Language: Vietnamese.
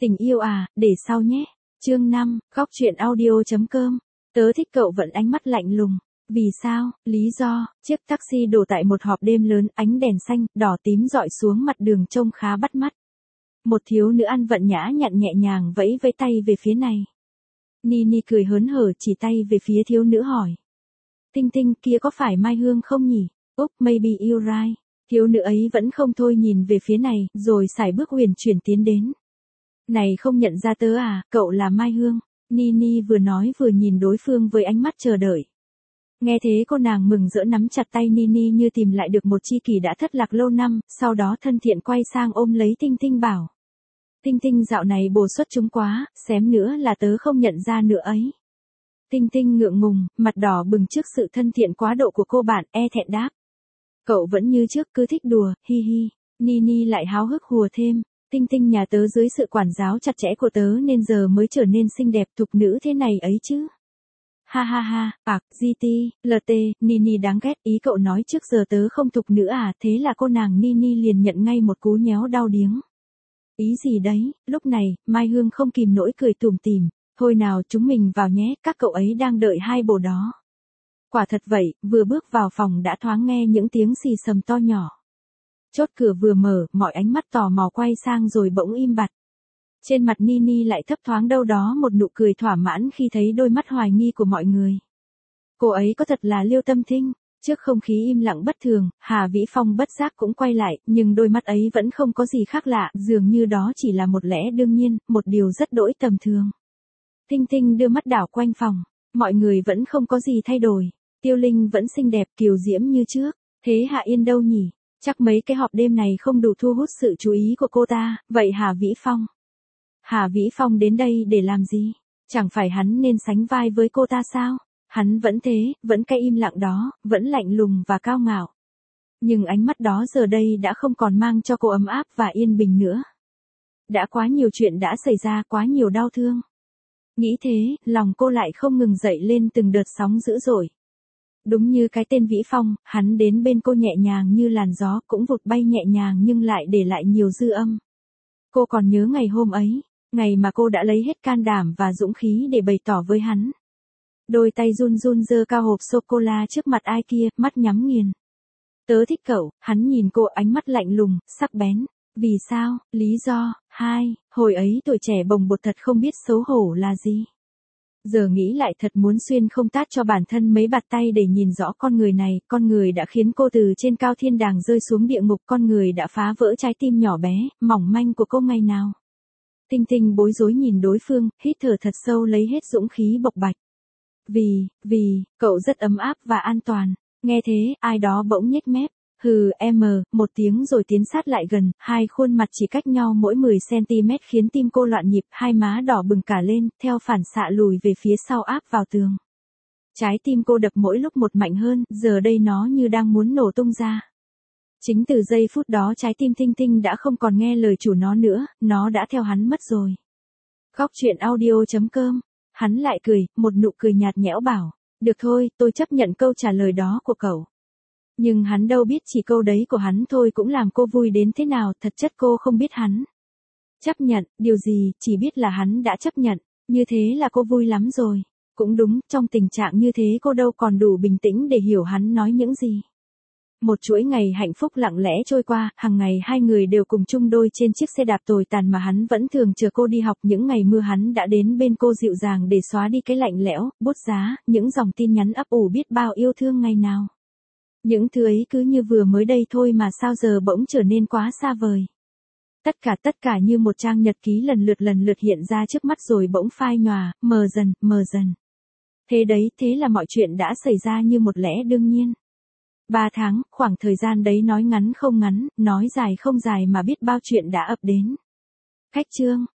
Tình yêu à, để sau nhé. Chương 5, góc truyện audio.com. Tớ thích cậu vẫn ánh mắt lạnh lùng. Vì sao? Lý do, chiếc taxi đổ tại một họp đêm lớn, ánh đèn xanh, đỏ tím rọi xuống mặt đường trông khá bắt mắt. Một thiếu nữ ăn vận nhã nhặn nhẹ nhàng vẫy vẫy tay về phía này. Nini cười hớn hở chỉ tay về phía thiếu nữ hỏi. Tinh Tinh kia có phải Mai Hương không nhỉ? Maybe you're right. Thiếu nữ ấy vẫn không thôi nhìn về phía này, rồi sải bước huyền chuyển tiến đến. Này không nhận ra tớ à, cậu là Mai Hương. Nini vừa nói vừa nhìn đối phương với ánh mắt chờ đợi. Nghe thế cô nàng mừng rỡ nắm chặt tay Nini như tìm lại được một tri kỷ đã thất lạc lâu năm, sau đó thân thiện quay sang ôm lấy Tinh Tinh bảo. Tinh Tinh dạo này bồ xuất chúng quá, xém nữa là tớ không nhận ra nữa ấy. Tinh Tinh ngượng ngùng, mặt đỏ bừng trước sự thân thiện quá độ của cô bạn, thẹn đáp. Cậu vẫn như trước cứ thích đùa, hi hi. Nini lại háo hức hùa thêm. Tinh Tinh nhà tớ dưới sự quản giáo chặt chẽ của tớ nên giờ mới trở nên xinh đẹp thục nữ thế này ấy chứ. Ha ha ha, GT, LT, Nini đáng ghét, ý cậu nói trước giờ tớ không thục nữ à, thế là cô nàng Nini liền nhận ngay một cú nhéo đau điếng. Ý gì đấy, lúc này, Mai Hương không kìm nổi cười tủm tỉm, thôi nào chúng mình vào nhé, các cậu ấy đang đợi hai bồ đó. Quả thật vậy, vừa bước vào phòng đã thoáng nghe những tiếng xì xầm to nhỏ. Chốt cửa vừa mở, mọi ánh mắt tò mò quay sang rồi bỗng im bặt. Trên mặt Nini lại thấp thoáng đâu đó một nụ cười thỏa mãn khi thấy đôi mắt hoài nghi của mọi người. Cô ấy có thật là Liêu Tâm Thinh. Trước không khí im lặng bất thường, Hà Vĩ Phong bất giác cũng quay lại, nhưng đôi mắt ấy vẫn không có gì khác lạ, dường như đó chỉ là một lẽ đương nhiên, một điều rất đỗi tầm thường. Tinh Tinh đưa mắt đảo quanh phòng, mọi người vẫn không có gì thay đổi. Tiêu Linh vẫn xinh đẹp kiều diễm như trước, thế Hạ Yên đâu nhỉ? Chắc mấy cái họp đêm này không đủ thu hút sự chú ý của cô ta, vậy Hà Vĩ Phong? Hà Vĩ Phong đến đây để làm gì? Chẳng phải hắn nên sánh vai với cô ta sao? Hắn vẫn thế, vẫn cái im lặng đó, vẫn lạnh lùng và cao ngạo. Nhưng ánh mắt đó giờ đây đã không còn mang cho cô ấm áp và yên bình nữa. Đã quá nhiều chuyện đã xảy ra, quá nhiều đau thương. Nghĩ thế, lòng cô lại không ngừng dậy lên từng đợt sóng dữ dội. Đúng như cái tên Vĩ Phong, hắn đến bên cô nhẹ nhàng như làn gió, cũng vụt bay nhẹ nhàng nhưng lại để lại nhiều dư âm. Cô còn nhớ ngày hôm ấy, ngày mà cô đã lấy hết can đảm và dũng khí để bày tỏ với hắn. Đôi tay run run giơ cao hộp sô-cô-la trước mặt ai kia, mắt nhắm nghiền. Tớ thích cậu, hắn nhìn cô ánh mắt lạnh lùng, sắc bén. Vì sao? Lý do? Hồi ấy tuổi trẻ bồng bột thật không biết xấu hổ là gì. Giờ nghĩ lại thật muốn xuyên không tát cho bản thân mấy bạt tay để nhìn rõ con người này, con người đã khiến cô từ trên cao thiên đàng rơi xuống địa ngục, con người đã phá vỡ trái tim nhỏ bé, mỏng manh của cô ngày nào. Tinh Tinh bối rối nhìn đối phương, hít thở thật sâu lấy hết dũng khí bộc bạch. Vì, cậu rất ấm áp và an toàn. Nghe thế, ai đó bỗng nhếch mép. Một tiếng rồi tiến sát lại gần, hai khuôn mặt chỉ cách nhau mỗi 10cm khiến tim cô loạn nhịp, hai má đỏ bừng cả lên, theo phản xạ lùi về phía sau áp vào tường. Trái tim cô đập mỗi lúc một mạnh hơn, giờ đây nó như đang muốn nổ tung ra. Chính từ giây phút đó trái tim Tinh Tinh đã không còn nghe lời chủ nó nữa, nó đã theo hắn mất rồi. Góc truyện audio.com. Hắn lại cười, một nụ cười nhạt nhẽo bảo, được thôi, tôi chấp nhận câu trả lời đó của cậu. Nhưng hắn đâu biết chỉ câu đấy của hắn thôi cũng làm cô vui đến thế nào, thật chất cô không biết hắn. Chấp nhận, điều gì, chỉ biết là hắn đã chấp nhận, như thế là cô vui lắm rồi. Cũng đúng, trong tình trạng như thế cô đâu còn đủ bình tĩnh để hiểu hắn nói những gì. Một chuỗi ngày hạnh phúc lặng lẽ trôi qua, hàng ngày hai người đều cùng chung đôi trên chiếc xe đạp tồi tàn mà hắn vẫn thường chờ cô đi học. Những ngày mưa hắn đã đến bên cô dịu dàng để xóa đi cái lạnh lẽo, bút giá, những dòng tin nhắn ấp ủ biết bao yêu thương ngày nào. Những thứ ấy cứ như vừa mới đây thôi mà sao giờ bỗng trở nên quá xa vời. Tất cả như một trang nhật ký lần lượt hiện ra trước mắt rồi bỗng phai nhòa, mờ dần. Thế là mọi chuyện đã xảy ra như một lẽ đương nhiên. 3 tháng, khoảng thời gian đấy nói ngắn không ngắn, nói dài không dài mà biết bao chuyện đã ập đến. Khách chương.